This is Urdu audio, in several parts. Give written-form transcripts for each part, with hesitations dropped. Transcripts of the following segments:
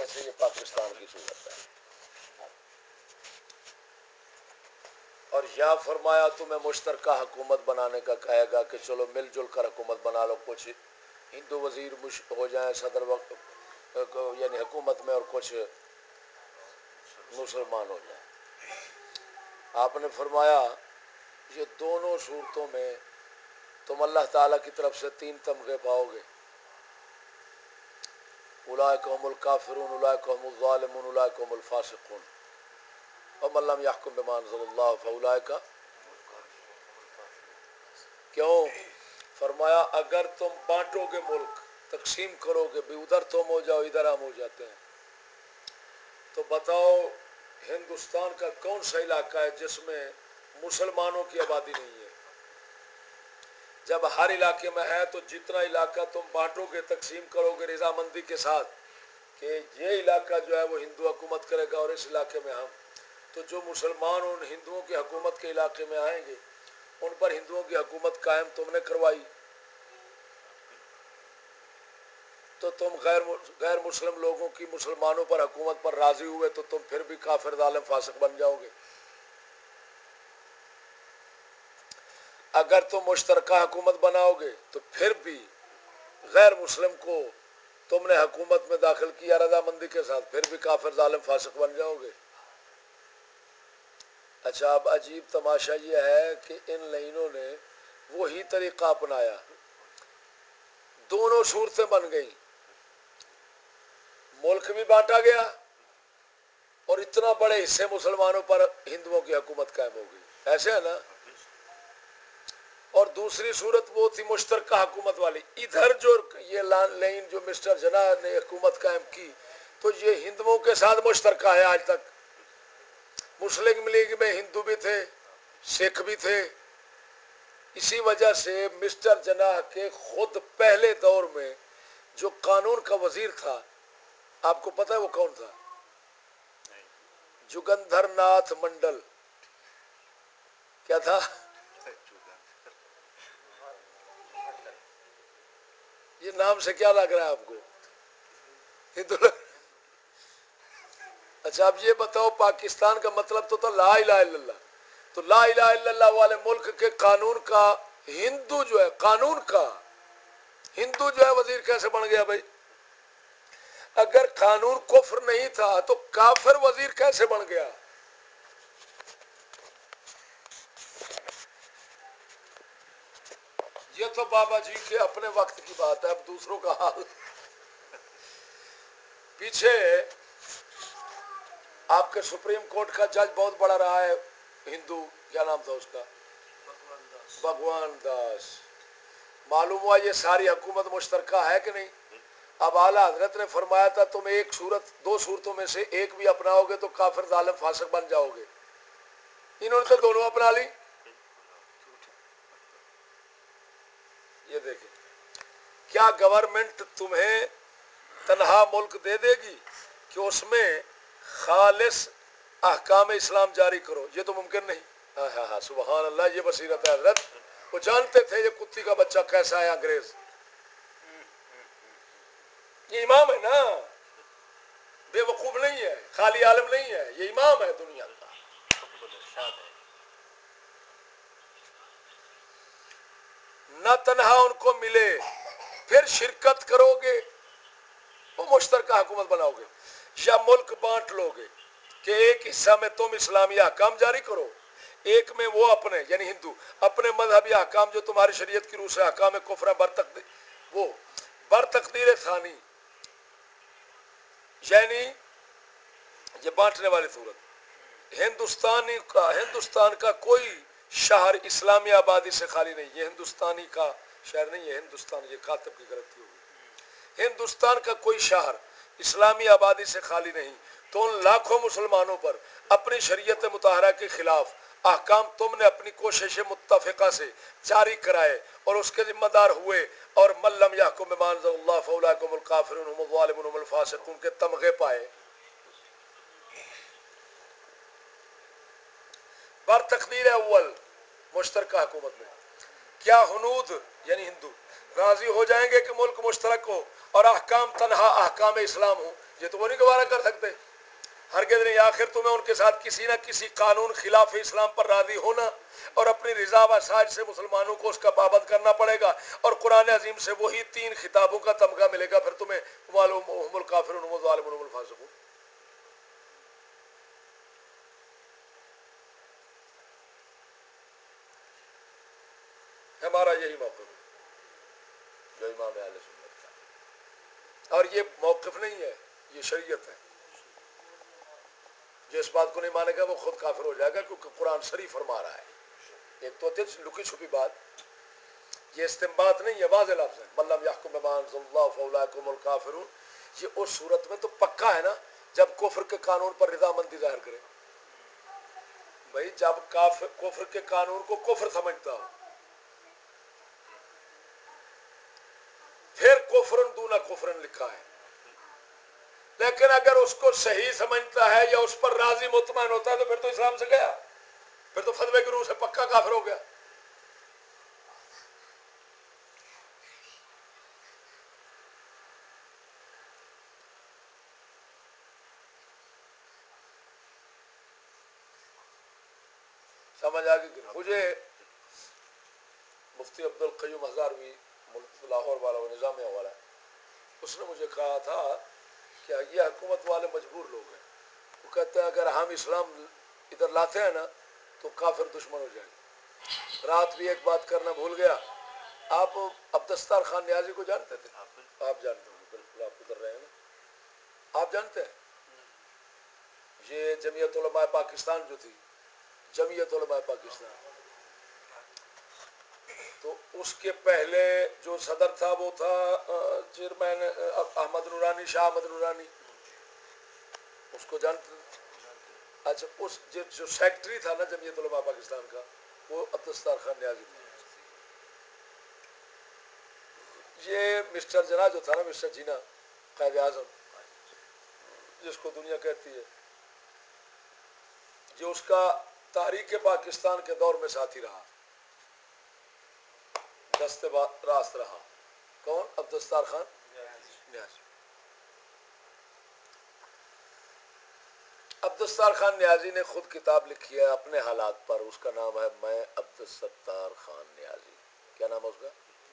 میں سے یہ پاکستان کی صورت ہے. اور یا فرمایا تمہیں مشترکہ حکومت بنانے کا کہے گا کہ چلو مل جل کر حکومت بنا لو, کچھ ہندو وزیر ہو جائیں صدر وقت یعنی حکومت میں, اور کچھ مسلمان ہو جائیں. آپ نے فرمایا یہ دونوں صورتوں میں تم اللہ تعالیٰ کی طرف سے 3 تمغے پاؤ گے. اولئک هم الکافرون اولئک هم الظالمون اولئک هم الفاسقون ومن لم يحكم بما انزل الله فاولئک. کیوں؟ فرمایا اگر تم بانٹو گے ملک, تقسیم کرو گے, بھی ادھر تم ہو جاؤ ادھر ہم ہو جاتے ہیں, تو بتاؤ ہندوستان کا کون سا علاقہ ہے جس میں مسلمانوں کی آبادی نہیں ہے؟ جب ہر علاقے میں ہے تو جتنا علاقہ تم بانٹو گے, تقسیم کرو گے رضامندی کے ساتھ کہ یہ علاقہ جو ہے وہ ہندو حکومت کرے گا اور اس علاقے میں ہم, تو جو مسلمان ان ہندوؤں کی حکومت کے علاقے میں آئیں گے ان پر ہندوؤں کی حکومت قائم تم نے کروائی, تو تم غیر مسلم لوگوں کی مسلمانوں پر حکومت پر راضی ہوئے تو تم پھر بھی کافر ظالم فاسق بن جاؤ گے. اگر تم مشترکہ حکومت بناؤ گے تو پھر بھی غیر مسلم کو تم نے حکومت میں داخل کیا رضامندی کے ساتھ, پھر بھی کافر ظالم فاسق بن جاؤ گے. اچھا, اب عجیب تماشا یہ ہے کہ ان لائنوں نے وہی طریقہ اپنایا, دونوں صورتیں بن گئیں, ملک بھی بانٹا گیا اور اتنا بڑے حصے مسلمانوں پر ہندوؤں کی حکومت قائم ہو گئی. ایسے ہے نا؟ اور دوسری صورت وہ تھی مشترکہ حکومت والی. ادھر جو یہ لائن جو مسٹر جناح نے حکومت قائم کی تو یہ ہندوؤں کے ساتھ مشترکہ ہے آج تک. مسلم لیگ میں ہندو بھی تھے, سکھ بھی تھے. اسی وجہ سے مسٹر جناح کے خود پہلے دور میں جو قانون کا وزیر تھا, آپ کو پتہ ہے وہ کون تھا؟ جگندھر ناتھ منڈل. کیا تھا؟ یہ نام سے کیا لگ رہا ہے آپ کو؟ ہندو. اچھا اب یہ بتاؤ, پاکستان کا مطلب تو تھا لا الہ الا اللہ, تو لا الہ الا اللہ والے ملک کے قانون کا ہندو جو ہے, قانون کا ہندو جو ہے وزیر کیسے بن گیا بھائی؟ اگر قانون کفر نہیں تھا تو کافر وزیر کیسے بن گیا؟ یہ تو بابا جی کے اپنے وقت کی بات ہے, اب دوسروں کا حال. پیچھے آپ کے سپریم کورٹ کا جج بہت بڑا رہا ہے ہندو, کیا نام تھا اس کا؟ بھگوان داس. معلوم ہوا یہ ساری حکومت مشترکہ ہے کہ نہیں؟ اب اعلیٰ حضرت نے فرمایا تھا تم ایک صورت, 2 صورتوں میں سے ایک بھی اپناؤ گے تو کافر ظالم فاسق بن جاؤ گے. انہوں نے تو دونوں اپنا لی. یہ دیکھیں, کیا گورنمنٹ تمہیں تنہا ملک دے دے گی کہ اس میں خالص احکام اسلام جاری کرو؟ یہ تو ممکن نہیں. ہاں ہاں ہاں, سبحان اللہ, یہ بصیرت ہے حضرت. وہ جانتے تھے یہ کتی کا بچہ کیسا ہے انگریز. یہ امام ہے نا, بے وقوف نہیں ہے, خالی عالم نہیں ہے, یہ امام ہے دنیا کا. نہ تنہا ان کو ملے, پھر شرکت کرو گے, وہ مشترکہ حکومت بناؤ گے, یا ملک بانٹ لو گے کہ ایک حصہ میں تم اسلامی احکام جاری کرو, ایک میں وہ اپنے یعنی ہندو اپنے مذہبی احکام جو تمہاری شریعت کی روح سے احکام کفر وہ بر تقدیر ثانی, یعنی یہ بانٹنے والی صورت. ہندوستان کا کوئی شہر اسلامی آبادی سے خالی نہیں. یہ ہندوستانی کا شہر نہیں ہے, ہندوستان, یہ کاتب کی غلطی ہوگی. ہندوستان کا کوئی شہر اسلامی آبادی سے خالی نہیں, تو ان لاکھوں مسلمانوں پر اپنی شریعت مطہرہ کے خلاف احکام تم نے اپنی کوشش متفقہ سے جاری کرائے اور اس کے ذمہ دار ہوئے, اور من لم یحکم بما انزل اللہ فاولئک هم الکافرون هم الظالمون هم الفاسقون کے تمغے پائے. بر تقدیر اول مشترکہ حکومت میں کیا ہنود یعنی ہندو راضی ہو جائیں گے کہ ملک مشترک ہو اور احکام تنہا احکام اسلام ہو، یہ تو وہ نہیں گوارا کر سکتے ہرگز نہیں۔ آخر تمہیں ان کے ساتھ کسی نہ کسی قانون خلاف اسلام پر راضی ہونا اور اپنی رضا و ساج سے مسلمانوں کو اس کا پابند کرنا پڑے گا، اور قرآن عظیم سے وہی 3 خطابوں کا تمغہ ملے گا، پھر تمہیں هم الکافرون هم الظالمون هم الفاسقون۔ ہمارا یہی موقف ہے جو امام اہل سنت کا، اور یہ موقف نہیں ہے، یہ شریعت ہے۔ جو اس بات کو نہیں مانے گا وہ خود کافر ہو جائے گا، کیونکہ قرآن صریح فرما رہا ہے۔ ایک تو لکی چھپی بات، یہ استنباط نہیں ہے، واضح لفظ ہے، من لم یحکم بما انزل اللہ فاولئک هم الکافرون۔ یہ اس صورت میں تو پکا ہے نا جب کفر کے قانون پر رضامندی ظاہر کرے۔ بھائی جب کفر کے قانون کو کفر سمجھتا ہو، پھر کفرن دون کفرن لکھا ہے، لیکن اگر اس کو صحیح سمجھتا ہے یا اس پر راضی مطمئن ہوتا ہے تو پھر تو اسلام سے گیا، پھر تو فتوے کی روح سے پکا کافر ہو گیا۔ سمجھ آ گئی کہ مجھے مفتی عبد القیوم ہزاروی لاہور والا وہ نظامیہ والا، اس نے مجھے کہا تھا کہ یہ حکومت والے مجبور لوگ ہیں، وہ کہتے ہیں اگر ہم اسلام ادھر لاتے ہیں نا تو کافر دشمن ہو جائیں گے۔ رات بھی ایک بات کرنا بھول گیا، آپ عبدالستار خان نیازی کو جانتے تھے؟ آپ جانتے ہیں، بالکل آپ ادھر رہے ہیں نا، آپ جانتے ہیں یہ جمعیت علماء پاکستان جو تھی، جمعیت علماء پاکستان، تو اس کے پہلے جو صدر تھا وہ تھا چیئرمین احمد نورانی، شاہ احمد نورانی، اس کو جانتے ہیں؟ اچھا، اس جو سیکٹری تھا نا جمعیت علماء پاکستان کا، وہ عبدالستار خان نیازی تھا۔ یہ مسٹر جناح جو تھا نا، مسٹر جینا، قائد اعظم جس کو دنیا کہتی ہے، جو اس کا تحریک پاکستان کے دور میں ساتھی رہا، دست راست رہا، کون؟ عبدالستار خان نیازی۔ عبدالستار خان نیازی نے خود کتاب لکھی ہے اپنے حالات پر، اس کا نام ہے میں عبدالستار خان نیازی۔ کیا نام ہے اس کا؟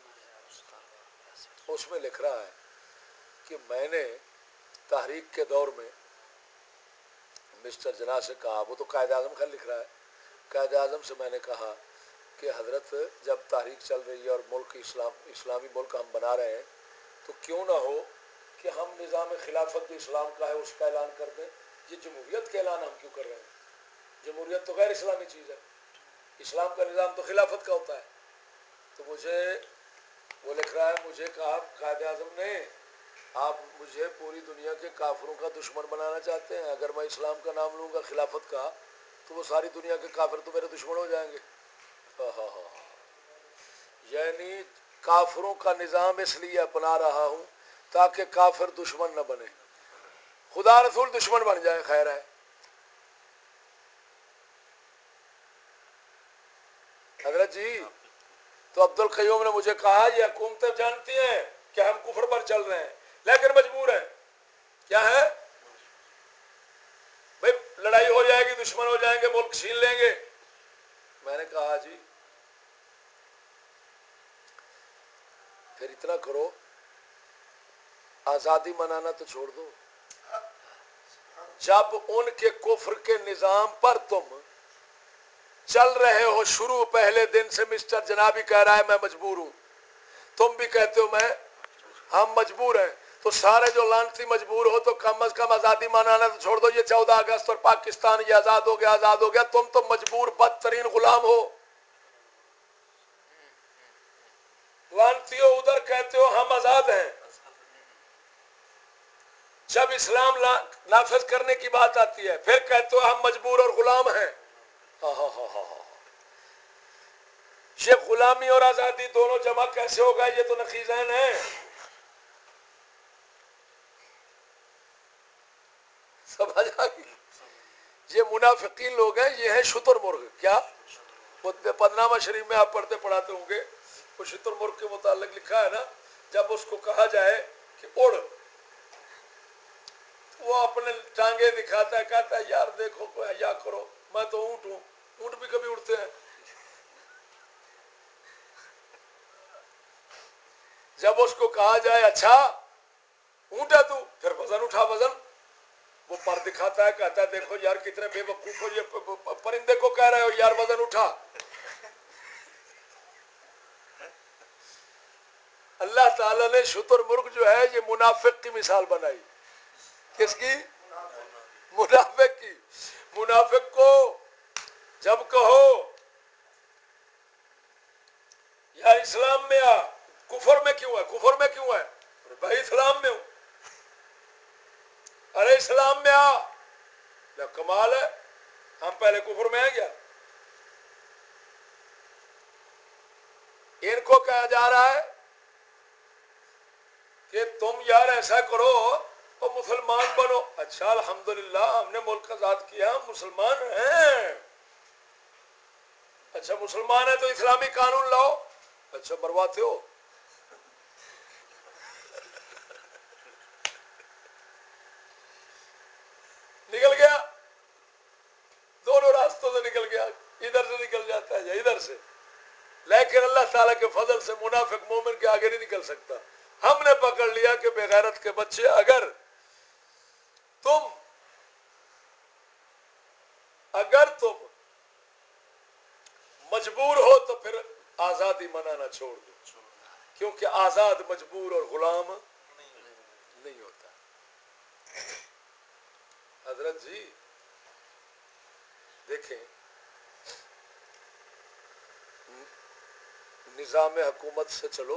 اس میں لکھ رہا ہے کہ میں نے تحریک کے دور میں مسٹر جناح سے کہا، وہ تو قائد اعظم کا لکھ رہا ہے، قائد اعظم سے میں نے کہا کہ حضرت جب تحریک چل رہی ہے اور ملک اسلامی ملک ہم بنا رہے ہیں تو کیوں نہ ہو کہ ہم نظام خلافت جو اسلام کا ہے اس کا اعلان کر دیں، یہ جمہوریت کا اعلان ہم کیوں کر رہے ہیں؟ جمہوریت تو غیر اسلامی چیز ہے، اسلام کا نظام تو خلافت کا ہوتا ہے۔ تو مجھے وہ لکھ رہا ہے، مجھے کہا قائد اعظم نے آپ مجھے پوری دنیا کے کافروں کا دشمن بنانا چاہتے ہیں، اگر میں اسلام کا نام لوں گا خلافت کا تو وہ ساری دنیا کے کافر تو میرے دشمن ہو جائیں گے۔ یعنی کافروں کا نظام اس لیے اپنا رہا ہوں تاکہ کافر دشمن نہ بنے، خدا رسول دشمن بن جائے خیر ہے۔ حضرت جی تو عبد القیوم نے مجھے کہا یہ حکومتیں جانتی ہیں کہ ہم کفر پر چل رہے ہیں لیکن مجبور ہیں۔ کیا ہے بھائی؟ لڑائی ہو جائے گی، دشمن ہو جائیں گے، ملک چھین لیں گے۔ میں نے کہا جی پھر اتنا کرو، آزادی منانا تو چھوڑ دو، جب ان کے کفر کے نظام پر تم چل رہے ہو شروع پہلے دن سے، مسٹر جناب بھی کہہ رہا ہے میں مجبور ہوں، تم بھی کہتے ہو ہم مجبور ہیں، تو سارے جو لانتی مجبور ہو تو کم از کم آزادی منانا تو چھوڑ دو۔ یہ 14 اگست اور پاکستان یہ آزاد ہو گیا، آزاد ہو گیا، تم تو مجبور بدترین غلام ہو۔ لانتیوں ادھر کہتے ہو ہم آزاد ہیں، جب اسلام نافذ کرنے کی بات آتی ہے پھر کہتے ہو ہم مجبور اور غلام ہیں۔ یہ غلامی اور آزادی دونوں جمع کیسے ہوگا؟ یہ تو نقیضین ہیں۔ سمجھ آ گئی؟ یہ منافقین لوگ ہیں، یہ ہیں شتر مرغ۔ کیا؟ پدنامہ شریف میں آپ پڑھتے پڑھاتے ہوں گے، وہ شتر مرغ کے متعلق لکھا ہے نا، جب اس کو کہا جائے کہ اڑ، وہ اپنے ٹانگیں دکھاتا ہے، کہتا ہے یار دیکھو کوئی حیا کرو، میں تو اونٹ ہوں، اونٹ بھی کبھی اڑتے ہیں۔ جب اس کو کہا جائے اچھا اونٹ ہے تو، پھر وزن اٹھا، وزن وہ پر دکھاتا ہے، کہتا ہے دیکھو یار کتنے بے وقوف ہو، یہ پرندے کو کہہ رہے ہو یار وزن اٹھا۔ اللہ تعالیٰ نے شتر مرغ جو ہے یہ منافق کی مثال بنائی۔ کس کی؟ منافق کی۔ منافق کو جب کہو یار اسلام میں آ، کفر میں کیوں ہے، کفر میں کیوں ہے؟ بھائی اسلام میں ہوں۔ ارے اسلام میں آ، کمال ہے، ہم پہلے کفر میں ہیں کیا؟ ان کو کہا جا رہا ہے کہ تم یار ایسا کرو اور مسلمان بنو۔ اچھا الحمدللہ ہم نے ملک آزاد کیا، ہم مسلمان ہیں۔ اچھا مسلمان ہے تو اسلامی قانون لاؤ۔ اچھا مرواتے ہو؟ نکل گیا، دونوں راستوں سے نکل گیا، ادھر سے نکل جاتا ہے یا ادھر سے، لیکن اللہ تعالیٰ کے فضل سے منافق مومن کے آگے نہیں نکل سکتا۔ ہم نے پکڑ لیا کہ بے غیرت کے بچے اگر تم مجبور ہو تو پھر آزادی منانا چھوڑ دو، کیونکہ آزاد مجبور اور غلام نہیں ہوتا۔ حضرت جی دیکھیں، نظام حکومت سے چلو،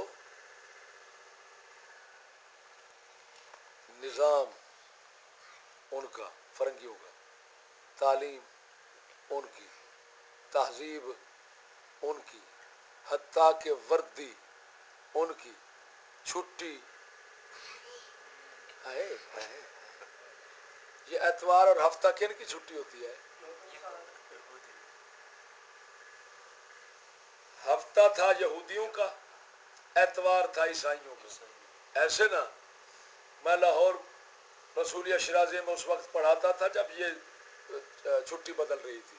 نظام ان کا فرنگیوں کا، تعلیم ان کی، تہذیب ان کی، حتیٰ کہ وردی ان کی، چھٹی یہ اتوار اور ہفتہ کن کی چھٹی ہوتی ہے؟ ہفتہ تھا یہودیوں کا، اتوار تھا عیسائیوں کا۔ ایسے نا، میں لاہور رسولیہ شرازی میں اس وقت پڑھاتا تھا جب یہ چھٹی بدل رہی تھی،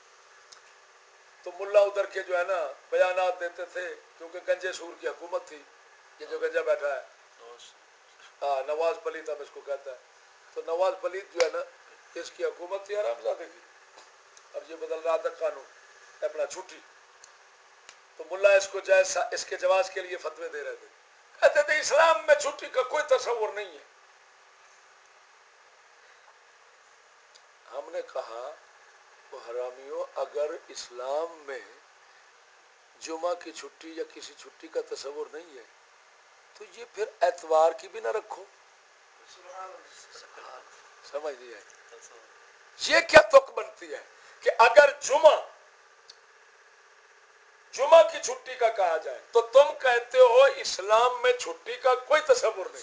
تو ملا ادھر کے جو ہے نا بیانات دیتے تھے، کیونکہ گنجے سور کی حکومت تھی، یہ جو گنجا بیٹھا ہے نواز پلیت ہم اس کو کہتا ہے، تو نواز پلیت جو ہے نا اس کی حکومت تھی حرام زادے کی، اور یہ بدل رہا تھا قانون اپنا چھٹی، تو ملا اس کو جائز اس کے جواز کے لیے فتوے دے رہے تھے، کہتے تھے اسلام میں چھٹی کا کوئی تصور نہیں ہے۔ ہم نے کہا وہ حرامیوں، اگر اسلام میں جمعہ کی چھٹی یا کسی چھٹی کا تصور نہیں ہے تو یہ پھر اتوار کی بھی نہ رکھو۔ سمجھ نہیں آئی؟ یہ کیا تک بنتی ہے کہ اگر جمعہ کی چھٹی کا کہا جائے تو تم کہتے ہو اسلام میں چھٹی کا کوئی تصور نہیں،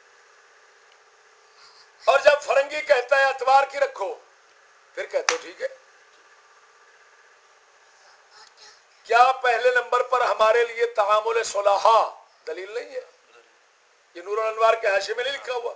اور جب فرنگی کہتا ہے اتوار کی رکھو پھر کہتے ہو ٹھیک ہے۔ کیا پہلے نمبر پر ہمارے لیے تعامل صلحاء دلیل نہیں ہے؟ یہ نور الانوار کے حاشیے میں نہیں لکھا ہوا؟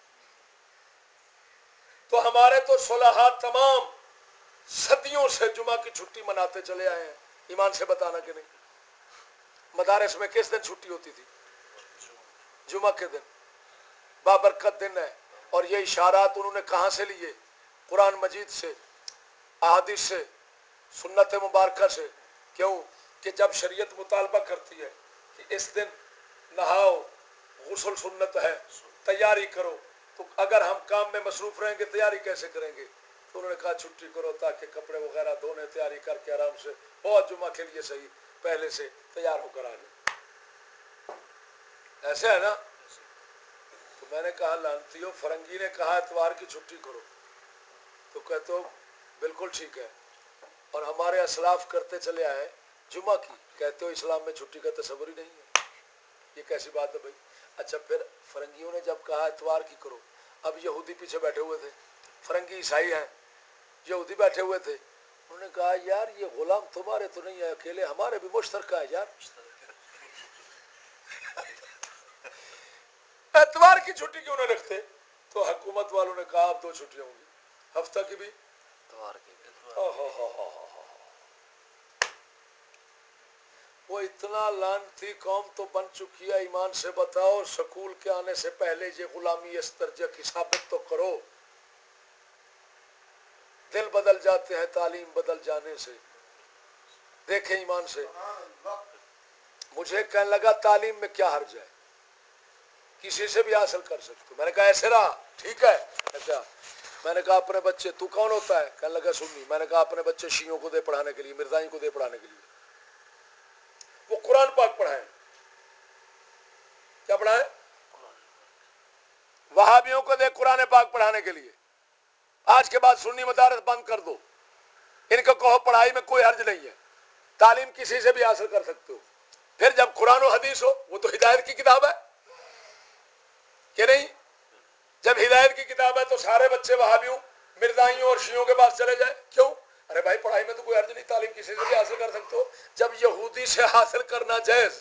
تو ہمارے تو صلحاء تمام صدیوں سے جمعہ کی چھٹی مناتے چلے آئے ہیں، ایمان سے بتانا کہ نہیں؟ مدارس میں کس دن چھٹی ہوتی تھی؟ جمعہ کے دن، بابرکت دن ہے، اور یہ اشارات انہوں نے کہاں سے لیے؟ قرآن مجید سے، احادیث سے، سنت مبارکہ سے۔ کیوں کہ جب شریعت مطالبہ کرتی ہے کہ اس دن نہاؤ، غسل سنت ہے، تیاری کرو، تو اگر ہم کام میں مصروف رہیں گے تیاری کیسے کریں گے؟ تو انہوں نے کہا چھٹی کرو تاکہ کپڑے وغیرہ دھونے، تیاری کر کے آرام سے بہت جمعہ کے لیے صحیح پہلے سے تیار ہو کر آ جائے۔ ایسے ہے نا؟ تو میں نے کہا لانتیو، فرنگی نے کہا اتوار کی چھٹی کرو تو کہتے ہو بالکل ٹھیک ہے، اور ہمارے اسلاف کرتے چلے آئے جمعہ کی، کہتے ہو اسلام میں چھٹی کا تصور ہی نہیں ہے۔ یہ کیسی بات ہے بھائی؟ اچھا پھر فرنگیوں نے جب کہا اتوار کی کرو، اب یہودی پیچھے بیٹھے ہوئے تھے، فرنگی عیسائی ہیں، یہودی بیٹھے ہوئے تھے، انہوں نے کہا یار یہ غلام تمہارے تو نہیں ہے اکیلے، ہمارے بھی مشترکہ ہے یار۔ اتوار کی چھٹی کیوں نہ رکھتے؟ تو حکومت والوں نے کہا اب 2 چھٹیاں ہوں گی، ہفتہ کی بھی اتوار کی بھی۔ وہ اتنا لعنتی قوم تو بن چکی ہے، ایمان سے بتاؤ، سکول کے آنے سے پہلے یہ غلامی اس درجے کی ثابت تو کرو۔ دل بدل جاتے ہیں تعلیم بدل جانے سے۔ دیکھیں ایمان سے، مجھے کہنے لگا تعلیم میں کیا حرج ہے، کسی سے بھی حاصل کر سکتے ہو۔ میں نے کہا ایسے رہا ٹھیک ہے کیا؟ میں نے کہا اپنے بچے، تو کون ہوتا ہے؟ کہنے لگا سنی۔ میں نے کہا اپنے بچے شیعوں کو دے پڑھانے کے لیے، مرزائیوں کو دے پڑھانے کے لیے، وہ قرآن پاک پڑھائیں۔ کیا پڑھائیں؟ وہابیوں کو دے قرآن پاک پڑھانے کے لیے۔ آج کے بعد سنی مدارس بند کر دو، ان کو کہو پڑھائی میں کوئی حرج نہیں ہے، تعلیم کسی سے بھی حاصل کر سکتے ہو۔ پھر جب قرآن و حدیث ہو، وہ تو ہدایت کی کتاب ہے کہ نہیں؟ جب ہدایت کی کتاب ہے تو سارے بچے وہابیوں، مرزائیوں اور شیعوں کے پاس چلے جائیں۔ کیوں؟ ارے بھائی پڑھائی میں تو کوئی حرج نہیں، تعلیم کسی سے بھی حاصل کر سکتے ہو۔ جب یہودی سے حاصل کرنا جائز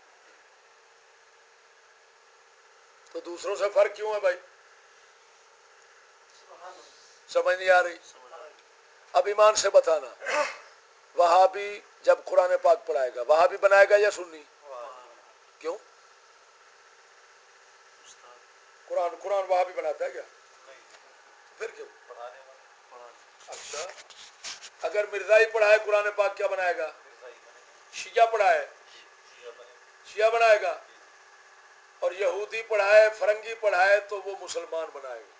تو دوسروں سے فرق کیوں ہے بھائی؟ سمجھ نہیں آ رہی؟ اب ایمان سے بتانا، وہابی جب قرآن پاک پڑھائے گا، وہابی بنائے گا یا سنی؟ کیوں؟ قرآن وہابی بناتا ہے کیا؟ پھر کیوں؟ اچھا، اگر مرزائی پڑھائے قرآن پاک کیا بنائے گا؟ شیعہ پڑھائے شیعہ بنائے گا، اور یہودی پڑھائے فرنگی پڑھائے تو وہ مسلمان بنائے گا۔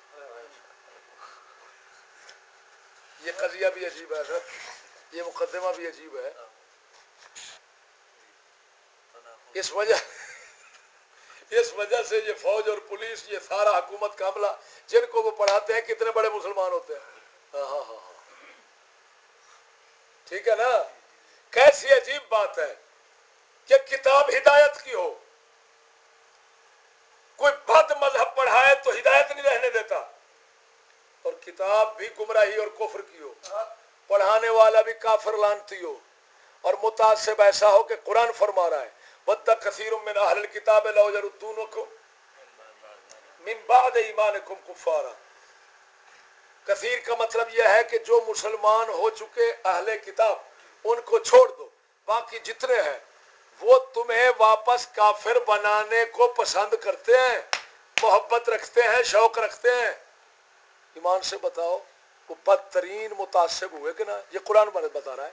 یہ قضیہ بھی عجیب ہے سر، یہ مقدمہ بھی عجیب ہے۔ اس وجہ سے یہ فوج اور پولیس، یہ سارا حکومت کا عملہ جن کو وہ پڑھاتے ہیں کتنے بڑے مسلمان ہوتے ہیں۔ ہاں ہاں ہاں، ٹھیک ہے نا؟ کیسی عجیب بات ہے کہ کتاب ہدایت کی ہو، کوئی بد مذہب پڑھائے تو ہدایت نہیں رہنے دیتا، اور کتاب بھی گمراہی اور کفر کی ہو، پڑھانے والا بھی کافر لعنتی ہو، اور متعصب ایسا ہو کہ قرآن فرما رہا ہے وَدَّ كَثِيرٌ مِّنْ أَهْلِ الْكِتَابِ لَوْ يَرُدُّونَكُمْ مِّن بَعْدِ إِيمَانِكُمْ كُفَّارًا۔ کثیر کا مطلب یہ ہے کہ جو مسلمان ہو چکے اہل کتاب ان کو چھوڑ دو، باقی جتنے ہیں وہ تمہیں واپس کافر بنانے کو پسند کرتے ہیں، محبت رکھتے ہیں، شوق رکھتے ہیں۔ ایمان سے بتاؤ وہ بدترین متعصب ہوئے کہ نا؟ یہ قرآن بتا رہا ہے،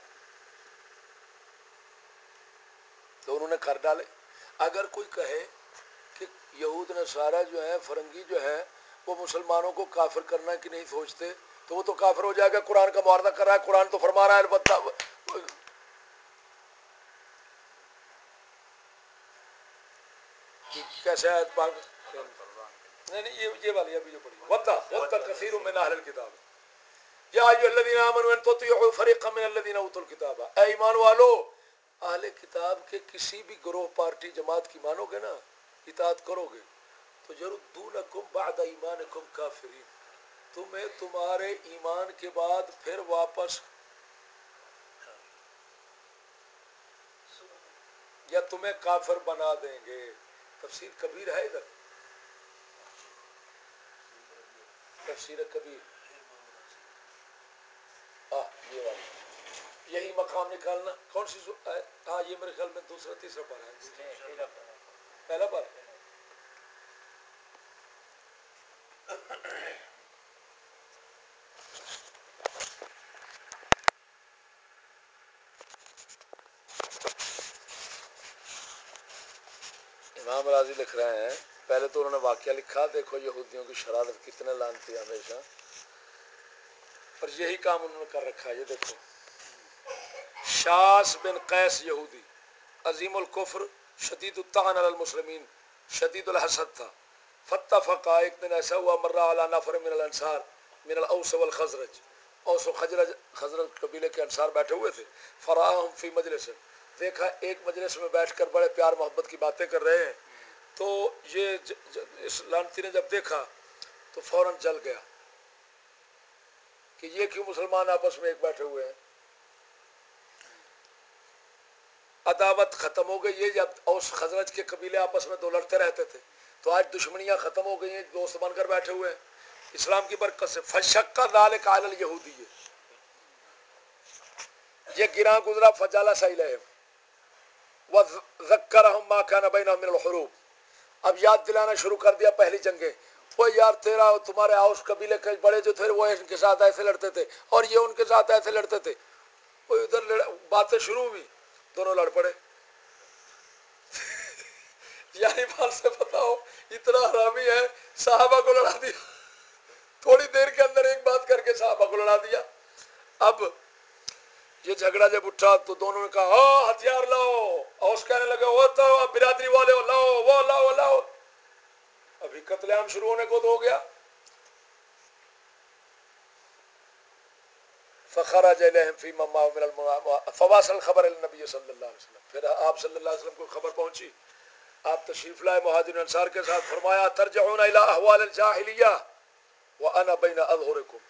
تو انہوں نے کر ڈالے۔ اگر کوئی کہے کہ یہود نصارہ جو ہے، فرنگی جو ہے، وہ مسلمانوں کو کافر کرنا کی نہیں سوچتے، تو وہ تو کافر ہو جائے گا، قرآن کا معارضہ کر رہا ہے۔ قرآن تو فرما رہا ہے البتہ کیسے آیت پاک؟ نہیں یہ والی ابھی جو پڑھی وَدَّ كَثِيرٌ مِّنْ أَهْلِ الْكِتَابِ يَا أَيُّهَا الَّذِينَ آمَنُوا إِن تُطِيعُوا فَرِيقًا مِّنَ الَّذِينَ أُوتُوا الْكِتَابَ، اے ایمان والو، اہل کتاب کے کسی بھی گروہ، پارٹی، جماعت کی مانو گے نا، اطاعت کرو گے، تو يَرُدُّونَكُمْ بَعْدَ إِيمَانِكُمْ كَافِرِينَ، تمہیں تمہارے ایمان کے بعد پھر واپس یا تمہیں کافر بنا دیں گے۔ تفسیر کبیر ہے ادھر، تفسیر کبیر، یہ والی، یہی مقام نکالنا۔ کون سی ہاں یہ میرے خیال میں دوسرا تیسرا پارہ ہے، پہلا پارہ۔ امام راضی لکھ رہے ہیں، پہلے تو انہوں نے واقعہ لکھا، دیکھو یہودیوں کی شرارت کتنے لعنتی ہے ہمیشہ، اور یہی کام انہوں نے کر رکھا ہے۔ یہ دیکھو، شاس بن قیس یہودی، عظیم الکفر، شدید الطعن علی المسلمین، شدید الحسد تھا۔ فاتفقا، ایک دن ایسا ہوا، مرہ علی نفر من الانصار من الاوس والخزرج، اوس و خزرج قبیلے کے انصار بیٹھے ہوئے تھے۔ فراہم فی مجلس، دیکھا ایک مجلس میں بیٹھ کر بڑے پیار محبت کی باتیں کر رہے ہیں، تو یہ اس لعنتی نے جب دیکھا تو فوراً جل گیا کہ یہ کیوں مسلمان آپس میں ایک بیٹھے ہوئے ہیں۔ عداوت ختم ہو گئی، یہ جب اوس خزرج کے قبیلے آپس میں دو لڑتے رہتے تھے، تو آج دشمنیاں ختم ہو گئی ہیں، دوست بن کر بیٹھے ہوئے ہیں اسلام کی برکت سے. فشق ذلک علی الیہودی، یہ گراں گزرا فجالس الیہم وذکرہم ما کان بینہم من الحروب. اب یاد دلانا شروع کر دیا پہلی جنگیں. وہ یار تیرا تمہارے اوس قبیلے کے بڑے جو تھے وہ ان کے ساتھ ایسے لڑتے تھے اور یہ ان کے ساتھ ایسے لڑتے تھے. وہ ادھر باتیں شروع ہوئی، دونوں لڑ پڑے. یعنی بات سے بتاؤ اتنا حرامی ہے، صحابہ کو لڑا دیا تھوڑی دیر کے اندر، ایک بات کر کے صحابہ کو لڑا دیا. اب یہ جھگڑا جب اٹھا تو دونوں نے کہا ہتھیار لاؤ. اوس کہنے لگے وہ تو برادری والے لاؤ، وہ لاؤ لاؤ. ابھی قتل عام شروع ہونے کو تو ہو گیا. فخرج الیہم فیما معه من فواصل الخبر النبی صلی اللہ علیہ وسلم. پھر آپ صلی اللہ علیہ وسلم کو خبر پہنچی، آپ تشریف لائے مہاجرین انصار کے ساتھ. فرمایا ترجعون الی احوال الجاہلیہ وانا بین اظہرکم.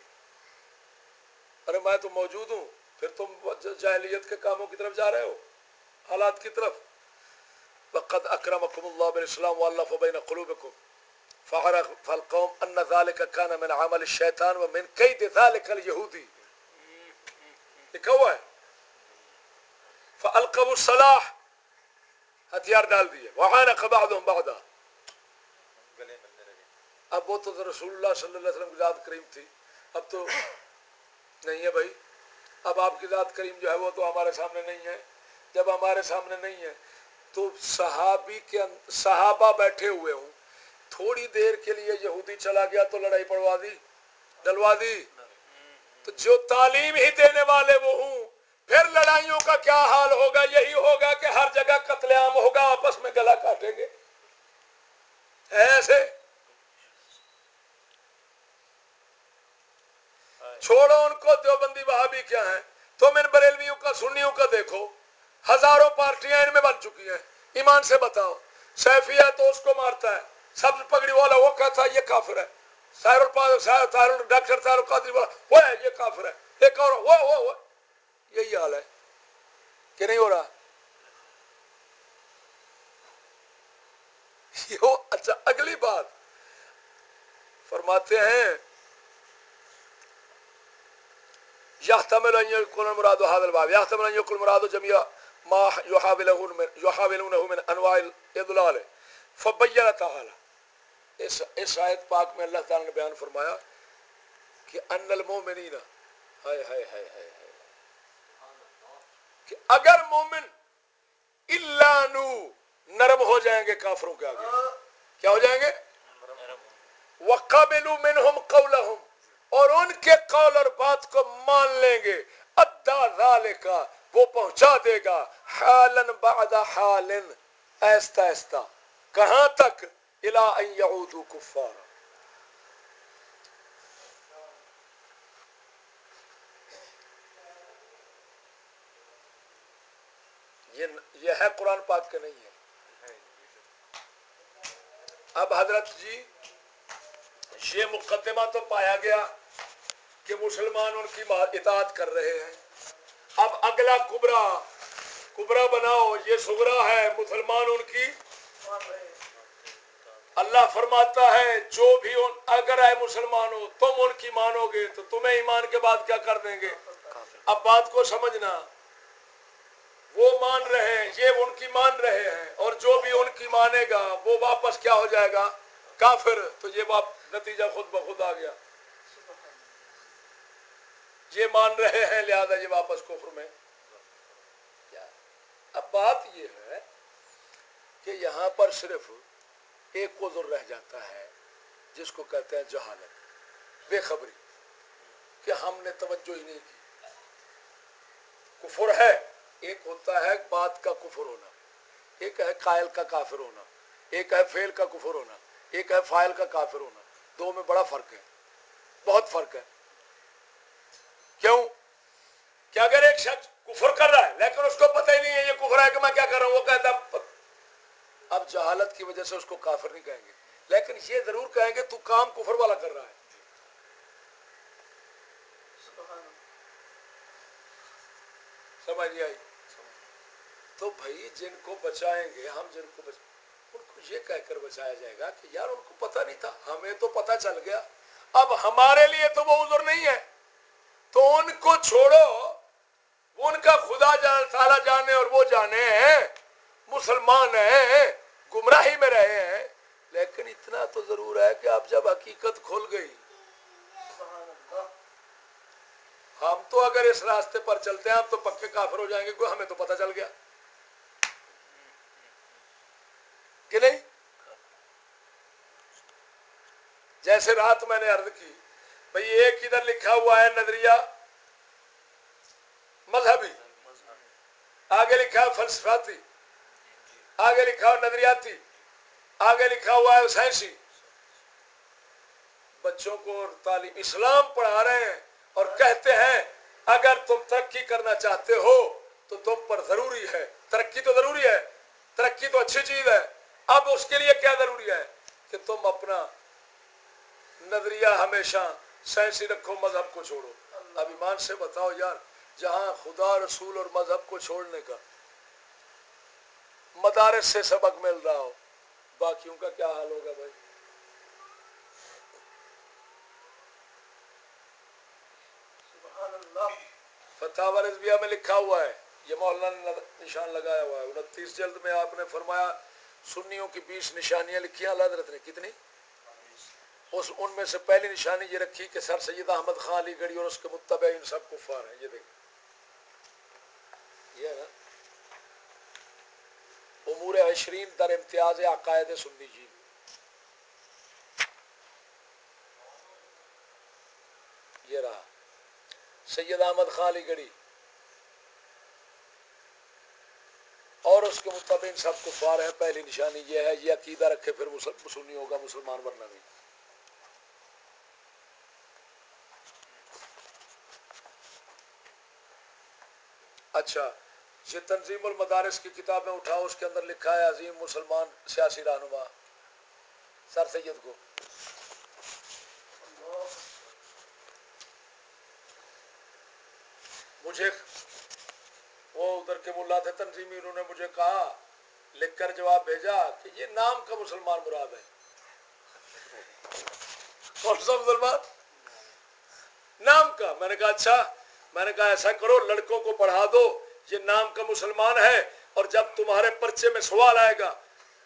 ارے میں تو موجود ہوں، پھر تم جاہلیت کے کاموں کی طرف جا رہے ہو، حالات کی طرف. وقد اکرمکم اللہ بالاسلام والف بین قلوبکم فعرف القوم ان ذلك كان من عمل الشیطان ومن کید ذلك اليہودی. لکھا ہوا ہے فالقوا السلاح، ہتھیار ڈال دیے. وعانق بعضهم بعضا. اب وہ تو رسول اللہ صلی اللہ علیہ وسلم کی ذات کریم تھی، اب تو نہیں ہے بھائی. اب آپ کی ذات کریم جو ہے وہ تو ہمارے سامنے نہیں ہے. جب ہمارے سامنے نہیں ہے تو صحابہ بیٹھے ہوئے ہوں، تھوڑی دیر کے لیے یہودی چلا گیا تو لڑائی پڑوا دی، ڈلوا دی. تو جو تعلیم ہی دینے والے وہ ہوں، پھر لڑائیوں کا کیا حال ہوگا؟ یہی ہوگا کہ ہر جگہ قتل عام ہوگا، آپس میں گلا کاٹیں گے. ایسے چھوڑو ان کو، دیوبندی وہابی کیا ہیں، تم ان بریلویوں کا سنیوں کا دیکھو، ہزاروں پارٹیاں ان میں بن چکی ہیں. ایمان سے بتاؤ، سیفی ہے تو اس کو مارتا ہے، سبز پگڑی والا وہ کہتا ہے یہ کافر ہے، ڈاکٹر طاہر القادری والا وہ ہے یہ کافر ہے، ایک اور وہ یہی حال ہے کہ نہیں ہو رہا؟ اچھا اگلی بات فرماتے ہیں يحتمل ان يكون المراد هذا الباب يحتمل ان يكون المراد جميع ما يحاولونه من انواع الاضلال. فبين تعالی، اس آیت پاک میں اللہ تعالی نے بیان فرمایا کہ ان المؤمنین، ہائے ہائے ہائے ہائے، کہ اگر مومن الانو نرم ہو جائیں گے کافروں کے آگے، کیا ہو جائیں گے؟ وقبلوا منهم قولهم، اور ان کے قول اور بات کو مان لیں گے. ادا ذالک، وہ پہنچا دے گا حالا بعد حال، ایستا ایستا. کہاں تک؟ الی ان یعودوا کفارا. یہ ہے قرآن پاک کے نہیں ہے. اب حضرت جی یہ مقدمہ تو پایا گیا کہ مسلمان ان کی اطاعت کر رہے ہیں. اب اگلا کبرا بناؤ، یہ صغرا ہے، مسلمان ان کی. اللہ فرماتا ہے جو بھی اگر اے مسلمان ہو تم ان کی مانو گے تو تمہیں ایمان کے بعد کیا کر دیں گے؟ اب بات کو سمجھنا، وہ مان رہے ہیں، یہ ان کی مان رہے ہیں، اور جو بھی ان کی مانے گا وہ واپس کیا ہو جائے گا؟ کافر. تو یہ نتیجہ خود بخود آ گیا. یہ مان رہے ہیں لہذا یہ واپس کفر میں. اب بات یہ ہے کہ یہاں پر صرف ایک عذر رہ جاتا ہے جس کو کہتے ہیں جہالت، بے خبری، کہ ہم نے توجہ ہی نہیں کی. کفر ہے، ایک ہوتا ہے بات کا کفر ہونا، ایک ہے قائل کا کافر ہونا، ایک ہے فعل کا کفر ہونا، ایک ہے فاعل کا کافر ہونا. دو میں بڑا فرق ہے، بہت فرق ہے. کیوں کہ اگر ایک شخص کفر کر رہا ہے لیکن اس کو پتہ ہی نہیں ہے یہ کفر ہے کہ میں کیا کر رہا ہوں، وہ کہتا ہے، اب جہالت کی وجہ سے اس کو کافر نہیں کہیں گے، لیکن یہ ضرور کہیں گے تو کام کفر والا کر رہا ہے. سمجھ نہیں آئی؟ تو بھائی جن کو بچائیں گے ہم، جن کو ان کو یہ کہہ کر بچایا جائے گا کہ یار ان کو پتہ نہیں تھا، ہمیں تو پتہ چل گیا، اب ہمارے لیے تو وہ عذر نہیں ہے، تو ان کو چھوڑو، ان کا خدا تعالیٰ جانے اور وہ جانے ہیں، مسلمان ہیں، گمراہی میں رہے ہیں، لیکن اتنا تو ضرور ہے کہ اب جب حقیقت کھل گئی، ہم تو اگر اس راستے پر چلتے ہیں ہم تو پکے کافر ہو جائیں گے، کوئی ہمیں تو پتہ چل گیا کہ نہیں. جیسے رات میں نے عرض کی بھئی ایک ادھر لکھا ہوا ہے نظریہ مذہبی، آگے لکھا ہے فلسفاتی، آگے لکھا ہوا نظریاتی، آگے لکھا ہوا ہے سائنسی. بچوں کو تعلیم اسلام پڑھا رہے ہیں اور کہتے ہیں اگر تم ترقی کرنا چاہتے ہو تو تم پر ضروری ہے، ترقی تو ضروری ہے، ترقی تو اچھی چیز ہے، اب اس کے لیے کیا ضروری ہے کہ تم اپنا نظریہ ہمیشہ سائنسی رکھو، مذہب کو چھوڑو. اب ایمان سے بتاؤ یار، جہاں خدا رسول اور مذہب کو چھوڑنے کا مدارس سے سبق مل رہا ہو، باقیوں کا کیا حال ہوگا بھائی. فتاوی رضویہ میں لکھا ہوا ہے، یہ مولانا نے نشان لگایا ہوا ہے، 29 جلد میں آپ نے فرمایا سنیوں کی 20 نشانیاں لکھی ہیں. اللہ حضرت نے کتنی؟ ان میں سے پہلی نشانی یہ رکھی کہ سر سید احمد خان علی گڑھی اور اس کے متبعین سب کفار ہیں. یہ دیکھیں، یہ ہے نا امور 20 در امتیاز عقائد سنی جی. یہ رہا سید احمد خان علی گڑھی اور اس کے متبعین سب کفار ہیں. پہلی نشانی یہ ہے، یہ عقیدہ رکھے پھر سنی ہوگا مسلمان، ورنہ نہیں. اچھا، یہ تنظیم المدارس کی کتابیں اٹھاؤ، اس کے اندر لکھا ہے عظیم مسلمان سیاسی رہنما سر سید کو. مجھے وہ ادھر کے ملا تھے تنظیمی، انہوں نے مجھے کہا، لکھ کر جواب بھیجا کہ یہ نام کا مسلمان مراد ہے. کون سا مسلمان؟ نام کا. میں نے کہا اچھا، میں نے کہا ایسا کرو لڑکوں کو پڑھا دو یہ نام کا مسلمان ہے، اور جب تمہارے پرچے میں سوال آئے گا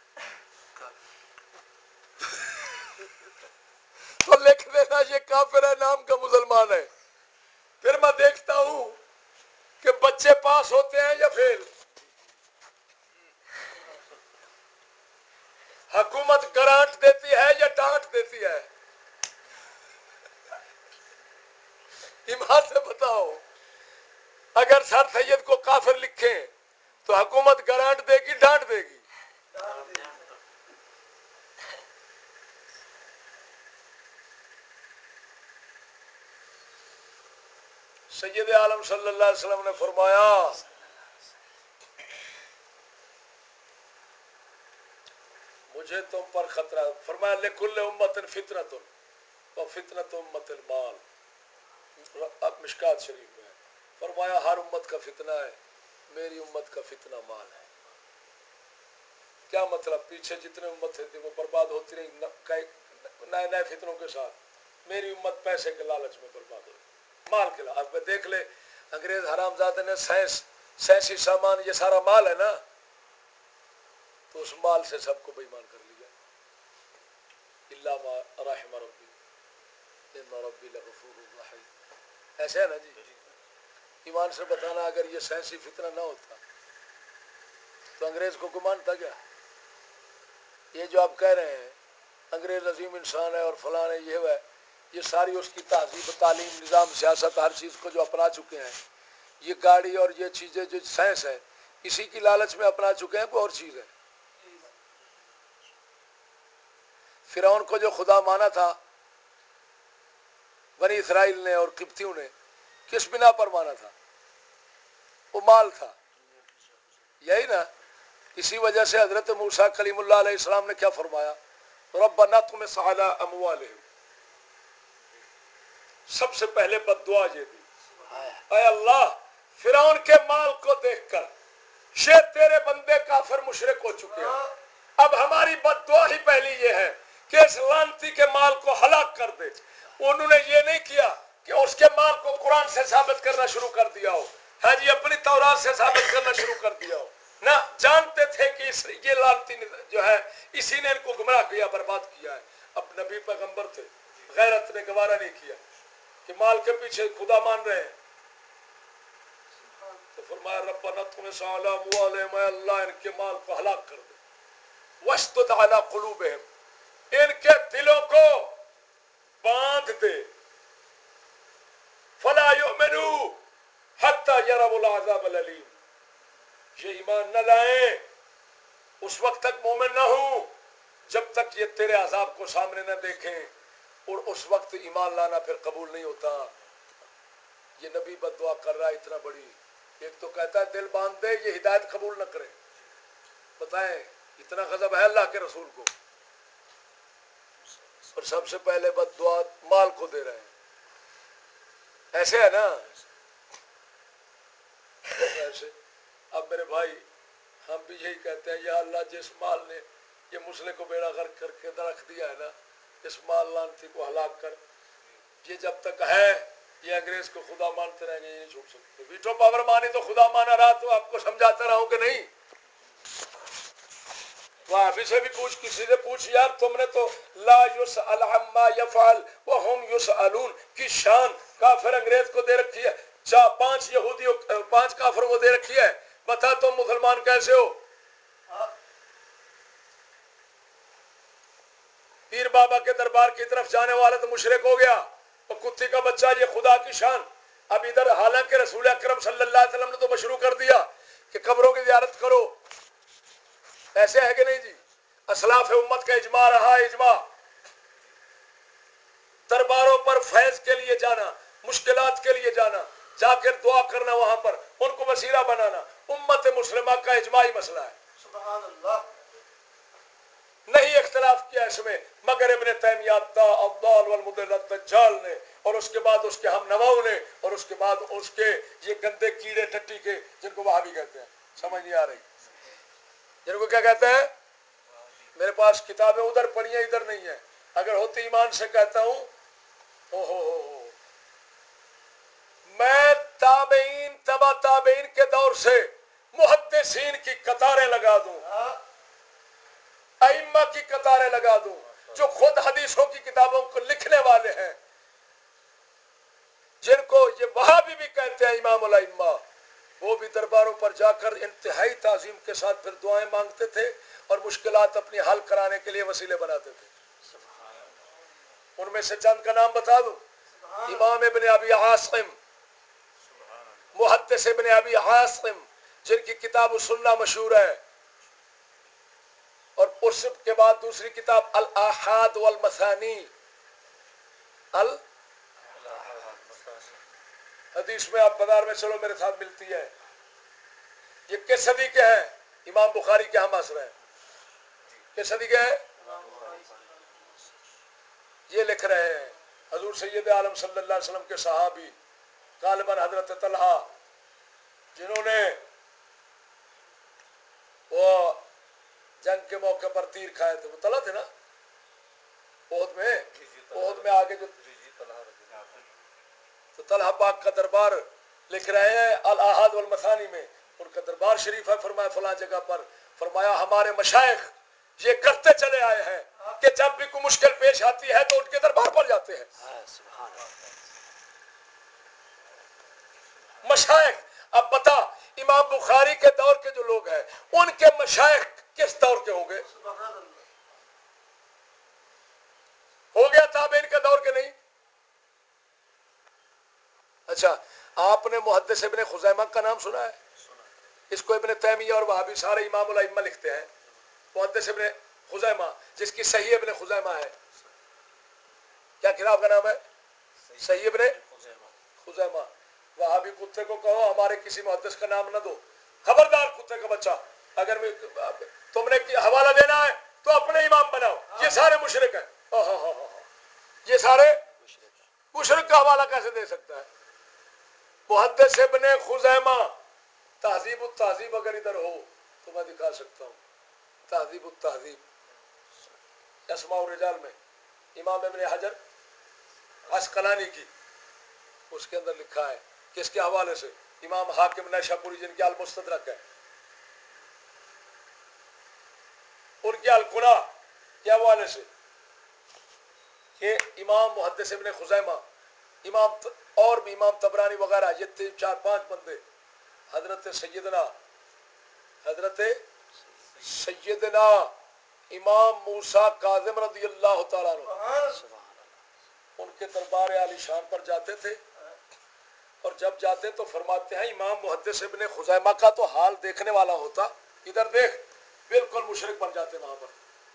تو لکھ دینا یہ کافر ہے، نام کا مسلمان ہے. پھر میں دیکھتا ہوں کہ بچے پاس ہوتے ہیں یا فیل. حکومت گرانٹ دیتی ہے یا ڈانٹ دیتی ہے؟ ایمان سے بتاؤ، اگر سر سید کو کافر لکھیں تو حکومت گرانٹ دے گی ڈانٹ دے گی؟ سید عالم صلی اللہ علیہ وسلم نے فرمایا مجھے تم پر خطرہ، فرمایا لکل امت فطرۃ وفتنۃ امت المال. اب مشکات شریف میں فرمایا ہر امت کا فتنہ ہے، میری امت کا فتنہ مال ہے. کیا مطلب؟ پیچھے جتنے امت تھے وہ برباد ہوتی رہی نئے نئے فتنوں کے ساتھ، میری امت پیسے کے لالچ میں برباد ہوئی، مال کے لالچ. اب دیکھ لے انگریز حرام زادے نے سائنسی سامان یہ سارا مال ہے نا، تو اس مال سے سب کو بے ایمان کر لیا. الا ما رحم ربی ان ربی لغفور رحیم. ایسے ہے نا جی. ایمان سے بتانا اگر یہ سائنسی فتنہ نہ ہوتا تو انگریز کو مانتا کیا؟ یہ جو آپ کہہ رہے ہیں انگریز عظیم انسان ہے اور فلاں ہے یہ ہے، یہ ساری اس کی تہذیب، تعلیم، نظام، سیاست، ہر چیز کو جو اپنا چکے ہیں، یہ گاڑی اور یہ چیزیں جو سائنس ہے اسی کی لالچ میں اپنا چکے ہیں، کوئی اور چیز ہے. فرعون کو جو خدا مانا تھا بنی اسرائیل نے اور قبطیوں نے، کس بنا پر مانا تھا؟ وہ مال تھا، یہی نا. اسی وجہ سے حضرت موسیٰ کلیم اللہ علیہ السلام نے کیا فرمایا؟ ربنا اطمس علی اموالہم. سب سے پہلے بد دعا یہ دی، اے اللہ فرعون کے مال کو دیکھ کر یہ تیرے بندے کافر مشرک ہو چکے ہیں، اب ہماری بد دعا ہی پہلی یہ ہے کہ اس لعنتی کے مال کو ہلاک کر دے. انہوں نے یہ نہیں کیا کہ اس کے مال کو قرآن سے ثابت کرنا شروع کر دیا ہو, ہاں جی اپنی تورات سے ثابت کرنا شروع کر دیا ہو. نہ جانتے تھے کہ یہ لعنتی جو ہے اسی نے ان کو گمراہ کیا, برباد کیا ہے. اب نبی پیغمبر تھے, غیرت نے گوارا نہیں کیا کہ مال کے پیچھے خدا مان رہے ہیں, تو فرمایا ربنا طمس علی اموالہم, اے اللہ ان کے مال کو ہلاک کر دے. واشدد علی قلوبہم, ان کے دلوں کو باندھ دے. فلا یؤمنوا حتی یروا العذاب الالم, یہ ایمان نہ لائیں اس وقت تک مومن نہ ہوں جب تک یہ تیرے عذاب کو سامنے نہ دیکھیں, اور اس وقت ایمان لانا پھر قبول نہیں ہوتا. یہ نبی بد دعا کر رہا ہے اتنا بڑی. ایک تو کہتا ہے دل باندھ دے, یہ ہدایت قبول نہ کرے. بتائیں اتنا غضب ہے اللہ کے رسول کو, اور سب سے پہلے بد دعا مال کو دے رہے ہیں. ایسے ہے نا ایسے. اب میرے بھائی ہم بھی یہی کہتے ہیں, یا اللہ جس مال نے یہ مسئلے کو بیڑا غرق کر کے رکھ دیا ہے نا, اس مال لعنتی کو ہلاک کر. یہ جب تک ہے یہ انگریز کو خدا مانتے رہیں گے, یہ نہیں چھوٹ سکتے. ویٹو پاور مانی تو خدا مانا رہا, تو آپ کو سمجھاتا رہا ہوں کہ نہیں. وہاں سے بھی پوچھ, کسی سے پوچھ یار تم نے تو لا یسأل عما یفعل وهم یسألون کی شان کافر انگریز کو دے رکھی ہے, 5 یہودی 5 کافروں کو دے رکھی ہے. بتا تم مسلمان کیسے ہو؟ پیر بابا کے دربار کی طرف جانے والا تو مشرک ہو گیا, اور کتی کا بچہ یہ خدا کی شان. اب ادھر حالانکہ رسول اکرم صلی اللہ علیہ وسلم نے تو مشروع کر دیا کہ قبروں کی زیارت کرو. ایسے ہے کہ نہیں جی؟ اسلاف امت کا اجماع رہا, اجماع. درباروں پر فیض کے لیے جانا, مشکلات کے لیے جانا, جا کر دعا کرنا, وہاں پر ان کو وسیلہ بنانا امت مسلمہ کا اجماعی مسئلہ ہے. سبحان اللہ. نہیں اختلاف کیا اس میں مگر ابن تیمیہ الضال والمضل الدجال نے, اور اس کے بعد اس کے ہم نواؤں نے, اور اس کے بعد اس کے یہ گندے کیڑے ٹٹی کے جن کو وہابی کہتے ہیں. سمجھ نہیں آ رہی جن کو کیا کہتے ہیں؟ میرے پاس کتابیں ادھر پڑھی ہیں, ادھر نہیں ہے. اگر ہوتی ایمان سے کہتا ہوں ہو میں تابعین تبع تابعین کے دور سے محدثین کی قطاریں لگا دوں, ائمہ کی قطاریں لگا دوں, جو خود حدیثوں کی کتابوں کو لکھنے والے ہیں, جن کو یہ وہابی بھی کہتے ہیں امام الائمہ. وہ بھی درباروں پر جا کر انتہائی تعظیم کے ساتھ پھر دعائیں مانگتے تھے, اور مشکلات اپنی حل کرانے کے لیے وسیلے بناتے تھے. ان میں سے چند کا نام بتا دوں. امام ابن ابی عاصم, محدث ابن ابی عاصم, جن کی کتاب السنہ مشہور ہے, اور اس کے بعد دوسری کتاب الاحاد والمثانی. حدیث میں آپ بازار میں چلو میرے ساتھ ملتی ہے. یہ کس صدی کے ہیں؟ امام بخاری کے ہم عصر ہیں. کس صدی کے ہیں؟ یہ لکھ رہے ہیں حضور سید عالم صلی اللہ علیہ وسلم کے صحابی غالباً حضرت طلحہ, جنہوں نے وہ جنگ کے موقع پر تیر کھائے تھے. وہ طلحہ تھے نا احد میں آگے جو, تو طلحہ پاک کا دربار لکھ رہے ہیں الاحاد والمثانی میں. ان کا دربار شریف ہے. فرمایا فلاں جگہ پر, فرمایا ہمارے مشائخ یہ کرتے چلے آئے ہیں کہ جب بھی کوئی مشکل پیش آتی ہے تو ان کے دربار پر جاتے ہیں. مشائخ. اب بتا امام بخاری کے دور کے جو لوگ ہیں ان کے مشائخ کس دور کے ہوں گے؟ ہو گیا تابعین کے دور کے نہیں. اچھا آپ نے محدث ابن خزیمہ کا نام سنا ہے؟ اس کو ابن تیمیہ اور وہابی سارے امام الائمہ لکھتے ہیں. محدث ابن خزیمہ جس کی صحیح ابن خزیمہ ہے, کیا کتاب کا نام ہے؟ صحیح ابن خزیمہ. وہابی کتے کو کہو ہمارے کسی محدث کا نام نہ دو, خبردار کتے کا بچہ. اگر تم نے حوالہ دینا ہے تو اپنے امام بناؤ. یہ سارے مشرک ہیں. یہ سارے مشرک کا حوالہ کیسے دے سکتا ہے؟ محدث ابن خزیمہ, تہذیب التہذیب اگر ادھر ہو تو میں دکھا سکتا ہوں. تہذیب التہذیب اسماء الرجال میں امام ابن حجر عسقلانی کی، اس کے اندر لکھا ہے کس کے حوالے سے؟ امام حاکم نیشاپوری جن کے المستدرک ہے، ان کے الکنہ کے حوالے سے کہ امام محدث ابن خزیمہ، امام اور بھی امام طبرانی وغیرہ، یہ 4-5 بندے حضرت سیدنا امام موسیٰ کاظم رضی اللہ تعالیٰ عنہ ان کے دربار عالی شان پر جاتے تھے، اور جب جاتے تو فرماتے ہیں امام محدث ابن خزیمہ کا تو حال دیکھنے والا ہوتا، ادھر دیکھ بالکل مشرک بن جاتے، وہاں پر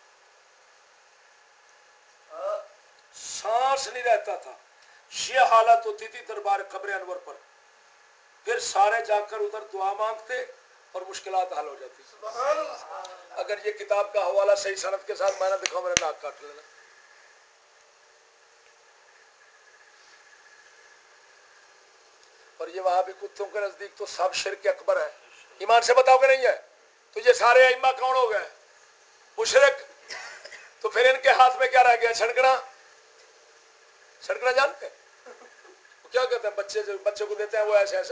سانس نہیں رہتا تھا، یہ حالت ہوتی تھی دربار قبر انور پر، پھر سارے جا کر ادھر دعا مانگتے اور مشکلات حل ہو جاتی۔ اگر یہ کتاب کا حوالہ صحیح سند کے ساتھ میں نے دکھاؤں، میرا ناک کاٹ لینا۔ اور یہ وہاں بھی کتوں کے نزدیک تو سب شرک اکبر ہے، ایمان سے بتاؤ کہ نہیں ہے؟ تو یہ سارے ائمہ کون ہو گئے؟ مشرک۔ تو پھر ان کے ہاتھ میں کیا رہ گیا؟ چھڑکنا جانتے ہیں؟ وہ کیا کہتے ہیں؟ بچے کو دیتے ہیں وہ ایسے ایسے